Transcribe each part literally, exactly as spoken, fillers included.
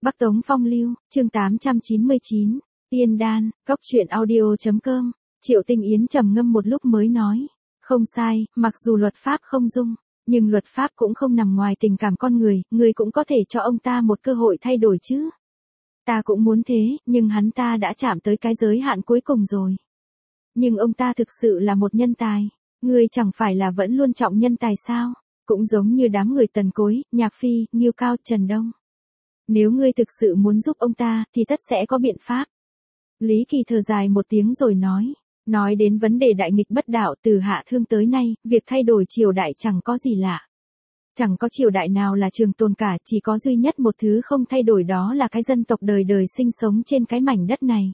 Bắc Tống Phong Lưu, chương tám trăm chín mươi chín, Tiên Đan, Cốc truyện audio.com, Triệu Tinh Yến trầm ngâm một lúc mới nói, không sai, mặc dù luật pháp không dung, nhưng luật pháp cũng không nằm ngoài tình cảm con người, người cũng có thể cho ông ta một cơ hội thay đổi chứ. Ta cũng muốn thế, nhưng hắn ta đã chạm tới cái giới hạn cuối cùng rồi. Nhưng ông ta thực sự là một nhân tài, ngươi chẳng phải là vẫn luôn trọng nhân tài sao, cũng giống như đám người Tần Cối, Nhạc Phi, Nghiêu Cao, Trần Đông. Nếu ngươi thực sự muốn giúp ông ta, thì tất sẽ có biện pháp. Lý Kỳ thở dài một tiếng rồi nói, nói đến vấn đề đại nghịch bất đạo từ Hạ Thương tới nay, việc thay đổi triều đại chẳng có gì lạ. Chẳng có triều đại nào là trường tồn cả, chỉ có duy nhất một thứ không thay đổi, đó là cái dân tộc đời đời sinh sống trên cái mảnh đất này.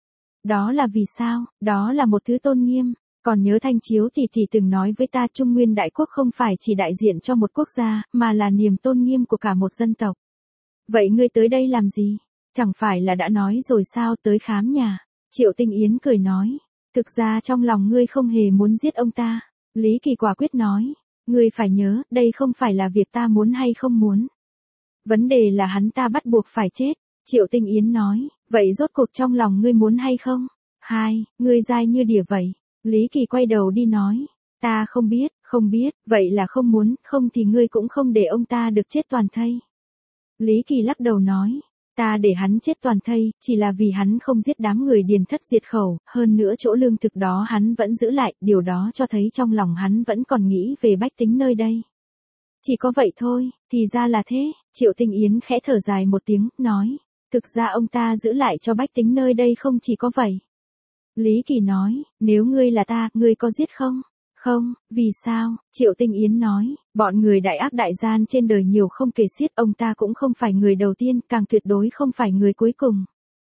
Đó là vì sao? Đó là một thứ tôn nghiêm. Còn nhớ Thanh Chiếu thì thì từng nói với ta, Trung Nguyên Đại Quốc không phải chỉ đại diện cho một quốc gia, mà là niềm tôn nghiêm của cả một dân tộc. Vậy ngươi tới đây làm gì? Chẳng phải là đã nói rồi sao, tới khám nhà. Triệu Tinh Yến cười nói, thực ra trong lòng ngươi không hề muốn giết ông ta. Lý Kỳ quả quyết nói, ngươi phải nhớ, đây không phải là việc ta muốn hay không muốn. Vấn đề là hắn ta bắt buộc phải chết. Triệu Tinh Yến nói, vậy rốt cuộc trong lòng ngươi muốn hay không? Hai, ngươi dai như đỉa vậy. Lý Kỳ quay đầu đi nói, ta không biết, không biết, vậy là không muốn, không thì ngươi cũng không để ông ta được chết toàn thây. Lý Kỳ lắc đầu nói, ta để hắn chết toàn thây, chỉ là vì hắn không giết đám người Điền Thất diệt khẩu, hơn nữa chỗ lương thực đó hắn vẫn giữ lại, điều đó cho thấy trong lòng hắn vẫn còn nghĩ về bách tính nơi đây. Chỉ có vậy thôi, thì ra là thế. Triệu Tinh Yến khẽ thở dài một tiếng, nói, thực ra ông ta giữ lại cho bách tính nơi đây không chỉ có vậy. Lý Kỳ nói, nếu ngươi là ta, ngươi có giết không? Không, vì sao? Triệu Tinh Yến nói, bọn người đại ác đại gian trên đời nhiều không kể xiết, ông ta cũng không phải người đầu tiên, càng tuyệt đối không phải người cuối cùng.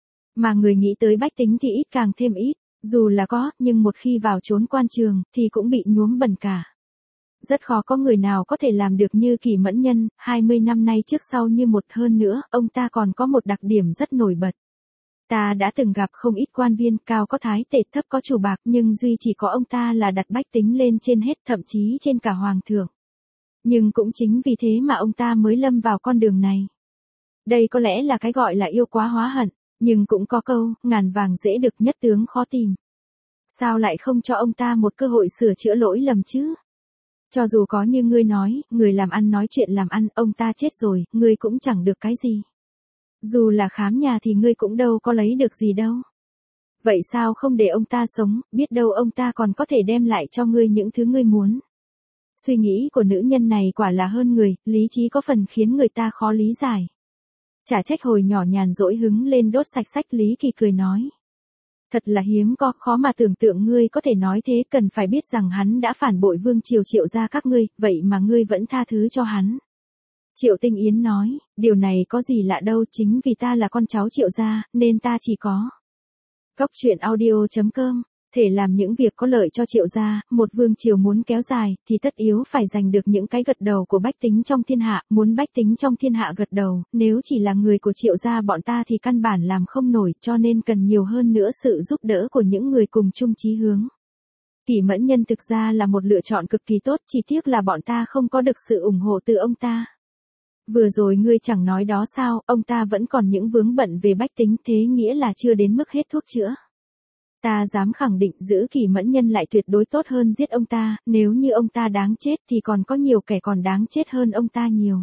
Mà người nghĩ tới bách tính thì ít càng thêm ít, dù là có, nhưng một khi vào chốn quan trường, thì cũng bị nhuốm bẩn cả. Rất khó có người nào có thể làm được như Kỳ Mẫn Nhân, hai mươi năm nay trước sau như một. Hơn nữa, ông ta còn có một đặc điểm rất nổi bật. Ta đã từng gặp không ít quan viên, cao có thái tể, thấp có chủ bạc, nhưng duy chỉ có ông ta là đặt bách tính lên trên hết, thậm chí trên cả hoàng thượng. Nhưng cũng chính vì thế mà ông ta mới lâm vào con đường này. Đây có lẽ là cái gọi là yêu quá hóa hận, nhưng cũng có câu, ngàn vàng dễ được nhất tướng khó tìm. Sao lại không cho ông ta một cơ hội sửa chữa lỗi lầm chứ? Cho dù có như ngươi nói, người làm ăn nói chuyện làm ăn, ông ta chết rồi, ngươi cũng chẳng được cái gì. Dù là khám nhà thì ngươi cũng đâu có lấy được gì đâu. Vậy sao không để ông ta sống, biết đâu ông ta còn có thể đem lại cho ngươi những thứ ngươi muốn. Suy nghĩ của nữ nhân này quả là hơn người, lý trí có phần khiến người ta khó lý giải. Chả trách hồi nhỏ nhàn rỗi hứng lên đốt sạch sách. Lý Kỳ cười nói, thật là hiếm có, khó mà tưởng tượng ngươi có thể nói thế. Cần phải biết rằng hắn đã phản bội vương triều Triệu gia các ngươi, vậy mà ngươi vẫn tha thứ cho hắn. Triệu Tinh Yến nói, điều này có gì lạ đâu, chính vì ta là con cháu Triệu gia, nên ta chỉ có. Cốc truyện audio.com, thể làm những việc có lợi cho Triệu gia. Một vương triều muốn kéo dài, thì tất yếu phải giành được những cái gật đầu của bách tính trong thiên hạ. Muốn bách tính trong thiên hạ gật đầu, nếu chỉ là người của Triệu gia bọn ta thì căn bản làm không nổi, cho nên cần nhiều hơn nữa sự giúp đỡ của những người cùng chung chí hướng. Kỳ Mẫn Nhân thực ra là một lựa chọn cực kỳ tốt, chỉ tiếc là bọn ta không có được sự ủng hộ từ ông ta. Vừa rồi ngươi chẳng nói đó sao, ông ta vẫn còn những vướng bận về bách tính, thế nghĩa là chưa đến mức hết thuốc chữa. Ta dám khẳng định giữ Kỳ Mẫn Nhân lại tuyệt đối tốt hơn giết ông ta, nếu như ông ta đáng chết thì còn có nhiều kẻ còn đáng chết hơn ông ta nhiều.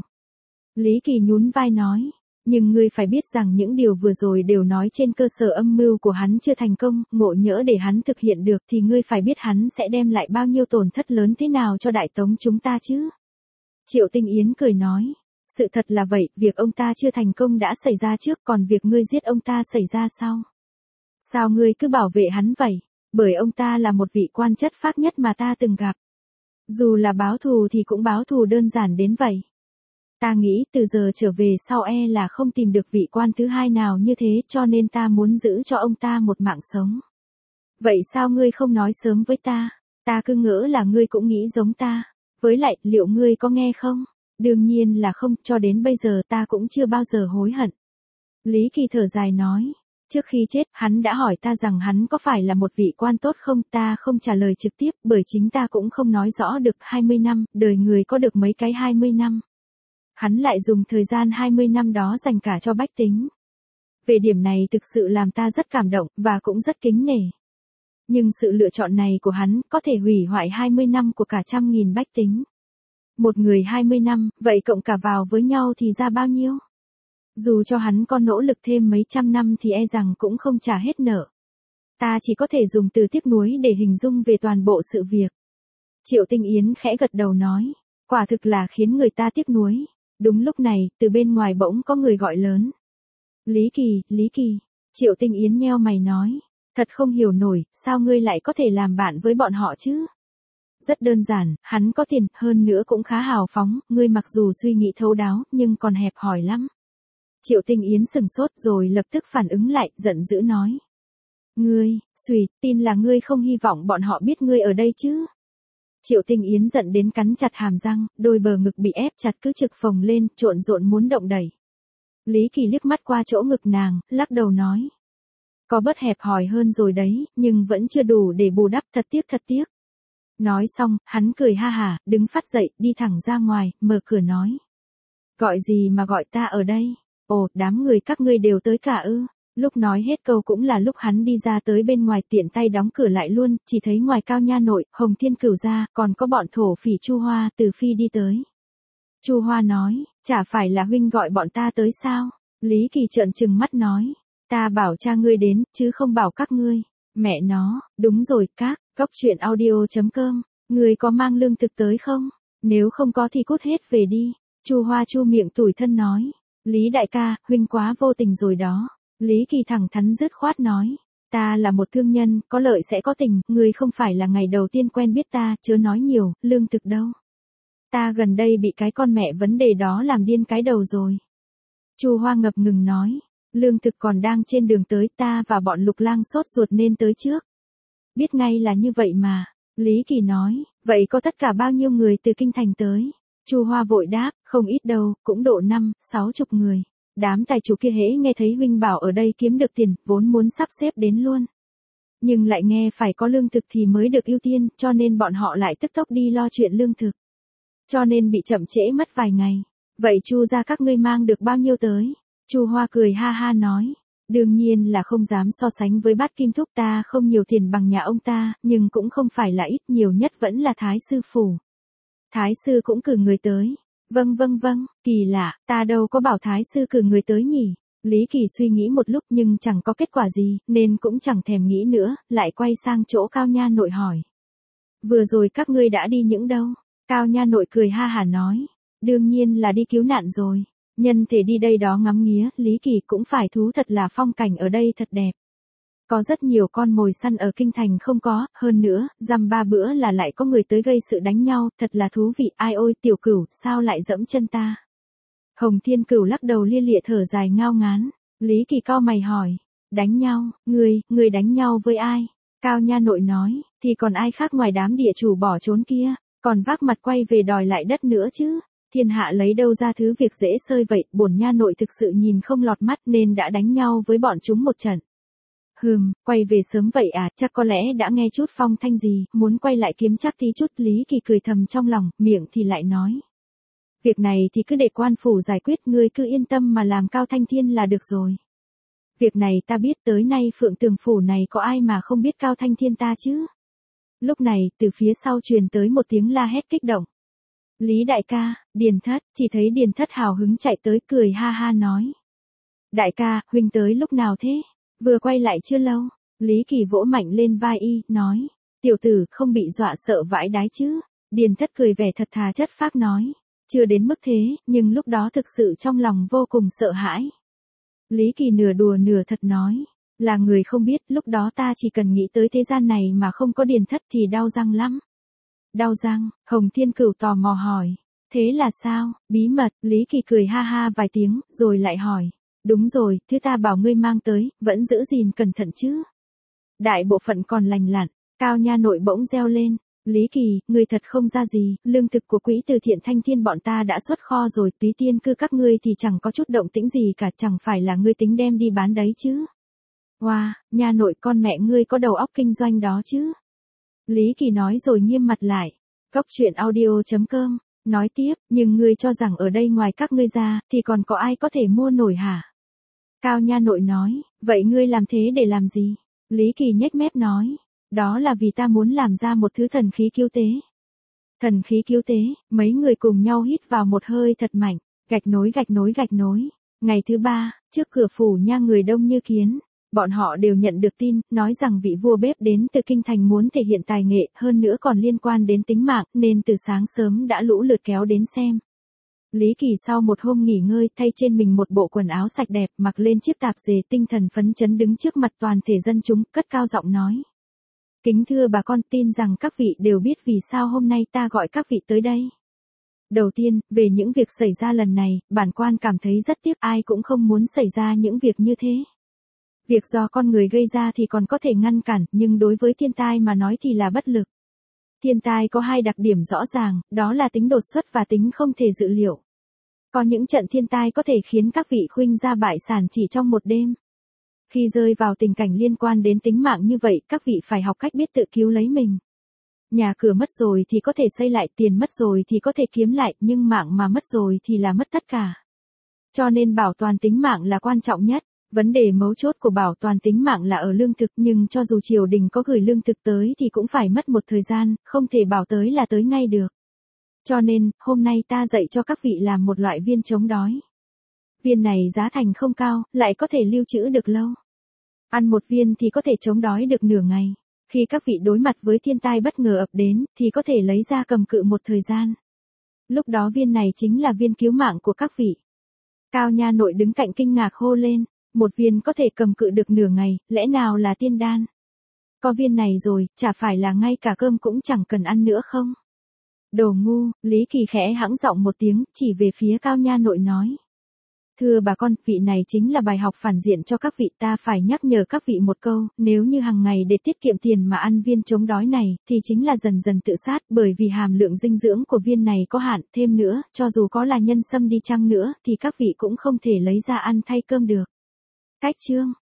Lý Kỳ nhún vai nói, nhưng ngươi phải biết rằng những điều vừa rồi đều nói trên cơ sở âm mưu của hắn chưa thành công, ngộ nhỡ để hắn thực hiện được thì ngươi phải biết hắn sẽ đem lại bao nhiêu tổn thất lớn thế nào cho Đại Tống chúng ta chứ. Triệu Tinh Yến cười nói, sự thật là vậy, việc ông ta chưa thành công đã xảy ra trước, còn việc ngươi giết ông ta xảy ra sau. Sao ngươi cứ bảo vệ hắn vậy? Bởi ông ta là một vị quan chất phác nhất mà ta từng gặp. Dù là báo thù thì cũng báo thù đơn giản đến vậy. Ta nghĩ từ giờ trở về sau e là không tìm được vị quan thứ hai nào như thế, cho nên ta muốn giữ cho ông ta một mạng sống. Vậy sao ngươi không nói sớm với ta? Ta cứ ngỡ là ngươi cũng nghĩ giống ta. Với lại, liệu ngươi có nghe không? Đương nhiên là không, cho đến bây giờ ta cũng chưa bao giờ hối hận. Lý Kỳ thở dài nói, trước khi chết, hắn đã hỏi ta rằng hắn có phải là một vị quan tốt không, ta không trả lời trực tiếp, bởi chính ta cũng không nói rõ được. Hai mươi năm, đời người có được mấy cái hai mươi năm. Hắn lại dùng thời gian hai mươi năm đó dành cả cho bách tính. Về điểm này thực sự làm ta rất cảm động, và cũng rất kính nể. Nhưng sự lựa chọn này của hắn có thể hủy hoại hai mươi năm của cả trăm nghìn bách tính. Một người hai mươi năm, vậy cộng cả vào với nhau thì ra bao nhiêu? Dù cho hắn có nỗ lực thêm mấy trăm năm thì e rằng cũng không trả hết nợ. Ta chỉ có thể dùng từ tiếc nuối để hình dung về toàn bộ sự việc. Triệu Tinh Yến khẽ gật đầu nói, quả thực là khiến người ta tiếc nuối. Đúng lúc này, từ bên ngoài bỗng có người gọi lớn. Lý Kỳ, Lý Kỳ. Triệu Tinh Yến nheo mày nói, thật không hiểu nổi, sao ngươi lại có thể làm bạn với bọn họ chứ? Rất đơn giản, hắn có tiền, hơn nữa cũng khá hào phóng, ngươi mặc dù suy nghĩ thấu đáo, nhưng còn hẹp hòi lắm. Triệu Tinh Yến sừng sốt rồi lập tức phản ứng lại, giận dữ nói. Ngươi, xuy, tin là ngươi không hy vọng bọn họ biết ngươi ở đây chứ? Triệu Tinh Yến giận đến cắn chặt hàm răng, đôi bờ ngực bị ép chặt cứ trực phồng lên, trộn rộn muốn động đẩy. Lý Kỳ liếc mắt qua chỗ ngực nàng, lắc đầu nói. Có bớt hẹp hòi hơn rồi đấy, nhưng vẫn chưa đủ để bù đắp, thật tiếc thật tiếc. Nói xong, hắn cười ha hả, đứng phát dậy, đi thẳng ra ngoài, mở cửa nói. Gọi gì mà gọi ta ở đây? Ồ, đám người các ngươi đều tới cả ư. Lúc nói hết câu cũng là lúc hắn đi ra tới bên ngoài tiện tay đóng cửa lại luôn, chỉ thấy ngoài Cao Nha Nội, Hồng Thiên Cửu ra, còn có bọn thổ phỉ Chu Hoa, Từ Phi đi tới. Chu Hoa nói, chả phải là huynh gọi bọn ta tới sao? Lý Kỳ trợn trừng mắt nói, ta bảo cha ngươi đến, chứ không bảo các ngươi. Mẹ nó, đúng rồi, các, góc truyện audio chấm com, ngươi có mang lương thực tới không? Nếu không có thì cút hết về đi. Chu Hoa chu miệng tủi thân nói, Lý đại ca, huynh quá vô tình rồi đó. Lý Kỳ thẳng thắn dứt khoát nói, ta là một thương nhân, có lợi sẽ có tình, ngươi không phải là ngày đầu tiên quen biết ta, chớ nói nhiều, lương thực đâu. Ta gần đây bị cái con mẹ vấn đề đó làm điên cái đầu rồi. Chu Hoa ngập ngừng nói, lương thực còn đang trên đường tới, ta và bọn Lục Lang sốt ruột nên tới trước. Biết ngay là như vậy mà. Lý Kỳ nói, vậy có tất cả bao nhiêu người từ kinh thành tới? Chu Hoa vội đáp, không ít đâu, cũng độ năm, sáu chục người. Đám tài chủ kia hễ nghe thấy huynh bảo ở đây kiếm được tiền, vốn muốn sắp xếp đến luôn. Nhưng lại nghe phải có lương thực thì mới được ưu tiên, cho nên bọn họ lại tức tốc đi lo chuyện lương thực. Cho nên bị chậm trễ mất vài ngày. Vậy Chu gia các ngươi mang được bao nhiêu tới? Chu Hoa cười ha ha nói, đương nhiên là không dám so sánh với Bát Kim Thúc, ta không nhiều tiền bằng nhà ông ta, nhưng cũng không phải là ít, nhiều nhất vẫn là Thái sư phủ. Thái sư cũng cử người tới. Vâng vâng vâng, kỳ lạ, ta đâu có bảo Thái sư cử người tới nhỉ. Lý Kỳ suy nghĩ một lúc nhưng chẳng có kết quả gì, nên cũng chẳng thèm nghĩ nữa, lại quay sang chỗ Cao Nha Nội hỏi. Vừa rồi các ngươi đã đi những đâu? Cao Nha Nội cười ha hả nói, đương nhiên là đi cứu nạn rồi. Nhân thể đi đây đó ngắm nghía, Lý Kỳ cũng phải thú thật là phong cảnh ở đây thật đẹp. Có rất nhiều con mồi săn ở kinh thành không có, hơn nữa, dăm ba bữa là lại có người tới gây sự đánh nhau, thật là thú vị. Ai ôi Tiểu Cửu, sao lại dẫm chân ta? Hồng Thiên Cửu lắc đầu lia lịa thở dài ngao ngán. Lý Kỳ cau mày hỏi, đánh nhau, người, người đánh nhau với ai? Cao Nha Nội nói, thì còn ai khác ngoài đám địa chủ bỏ trốn kia, còn vác mặt quay về đòi lại đất nữa chứ. Thiên hạ lấy đâu ra thứ việc dễ xơi vậy, bổn nha nội thực sự nhìn không lọt mắt nên đã đánh nhau với bọn chúng một trận. Hừm, quay về sớm vậy à, chắc có lẽ đã nghe chút phong thanh gì, muốn quay lại kiếm chắc tí chút. Lý Kỳ cười thầm trong lòng, miệng thì lại nói. Việc này thì cứ để quan phủ giải quyết, ngươi cứ yên tâm mà làm Cao Thanh Thiên là được rồi. Việc này ta biết, tới nay Phượng Tường phủ này có ai mà không biết Cao Thanh Thiên ta chứ? Lúc này, từ phía sau truyền tới một tiếng la hét kích động. Lý đại ca, Điền Thất, chỉ thấy Điền Thất hào hứng chạy tới cười ha ha nói. Đại ca, huynh tới lúc nào thế? Vừa quay lại chưa lâu. Lý Kỳ vỗ mạnh lên vai y, nói. Tiểu tử không bị dọa sợ vãi đái chứ? Điền Thất cười vẻ thật thà chất phác nói. Chưa đến mức thế, nhưng lúc đó thực sự trong lòng vô cùng sợ hãi. Lý Kỳ nửa đùa nửa thật nói. Là người không biết, lúc đó ta chỉ cần nghĩ tới thế gian này mà không có Điền Thất thì đau răng lắm. Đau răng, Hồng Thiên Cửu tò mò hỏi. Thế là sao, bí mật? Lý Kỳ cười ha ha vài tiếng, rồi lại hỏi. Đúng rồi, thứ ta bảo ngươi mang tới, vẫn giữ gìn cẩn thận chứ. Đại bộ phận còn lành lặn. Cao Nha Nội bỗng reo lên. Lý Kỳ, ngươi thật không ra gì, lương thực của quỹ từ thiện Thanh Thiên bọn ta đã xuất kho rồi, Túy Tiên cư các ngươi thì chẳng có chút động tĩnh gì cả, chẳng phải là ngươi tính đem đi bán đấy chứ. Wow, Nha Nội con mẹ ngươi có đầu óc kinh doanh đó chứ. Lý Kỳ nói rồi nghiêm mặt lại. Góc truyện audio chấm com Nói tiếp, nhưng ngươi cho rằng ở đây ngoài các ngươi ra, thì còn có ai có thể mua nổi hả? Cao Nha Nội nói, vậy ngươi làm thế để làm gì? Lý Kỳ nhếch mép nói, đó là vì ta muốn làm ra một thứ thần khí cứu tế. Thần khí cứu tế, mấy người cùng nhau hít vào một hơi thật mạnh, gạch nối gạch nối gạch nối. Ngày thứ ba, trước cửa phủ nha người đông như kiến. Bọn họ đều nhận được tin, nói rằng vị vua bếp đến từ kinh thành muốn thể hiện tài nghệ, hơn nữa còn liên quan đến tính mạng, nên từ sáng sớm đã lũ lượt kéo đến xem. Lý Kỳ sau một hôm nghỉ ngơi, thay trên mình một bộ quần áo sạch đẹp, mặc lên chiếc tạp dề, tinh thần phấn chấn đứng trước mặt toàn thể dân chúng, cất cao giọng nói. Kính thưa bà con, tin rằng các vị đều biết vì sao hôm nay ta gọi các vị tới đây. Đầu tiên, về những việc xảy ra lần này, bản quan cảm thấy rất tiếc, ai cũng không muốn xảy ra những việc như thế. Việc do con người gây ra thì còn có thể ngăn cản, nhưng đối với thiên tai mà nói thì là bất lực. Thiên tai có hai đặc điểm rõ ràng, đó là tính đột xuất và tính không thể dự liệu. Có những trận thiên tai có thể khiến các vị khuynh gia bại sản chỉ trong một đêm. Khi rơi vào tình cảnh liên quan đến tính mạng như vậy, các vị phải học cách biết tự cứu lấy mình. Nhà cửa mất rồi thì có thể xây lại, tiền mất rồi thì có thể kiếm lại, nhưng mạng mà mất rồi thì là mất tất cả. Cho nên bảo toàn tính mạng là quan trọng nhất. Vấn đề mấu chốt của bảo toàn tính mạng là ở lương thực, nhưng cho dù triều đình có gửi lương thực tới thì cũng phải mất một thời gian, không thể bảo tới là tới ngay được. Cho nên, hôm nay ta dạy cho các vị làm một loại viên chống đói. Viên này giá thành không cao, lại có thể lưu trữ được lâu. Ăn một viên thì có thể chống đói được nửa ngày. Khi các vị đối mặt với thiên tai bất ngờ ập đến, thì có thể lấy ra cầm cự một thời gian. Lúc đó viên này chính là viên cứu mạng của các vị. Cao Nha Nội đứng cạnh kinh ngạc hô lên. Một viên có thể cầm cự được nửa ngày, lẽ nào là tiên đan? Có viên này rồi, chả phải là ngay cả cơm cũng chẳng cần ăn nữa không? Đồ ngu, Lý Kỳ khẽ hãng giọng một tiếng, chỉ về phía Cao Nha Nội nói. Thưa bà con, vị này chính là bài học phản diện cho các vị, ta phải nhắc nhở các vị một câu, nếu như hàng ngày để tiết kiệm tiền mà ăn viên chống đói này, thì chính là dần dần tự sát, bởi vì hàm lượng dinh dưỡng của viên này có hạn, thêm nữa, cho dù có là nhân sâm đi chăng nữa, thì các vị cũng không thể lấy ra ăn thay cơm được. Cách chương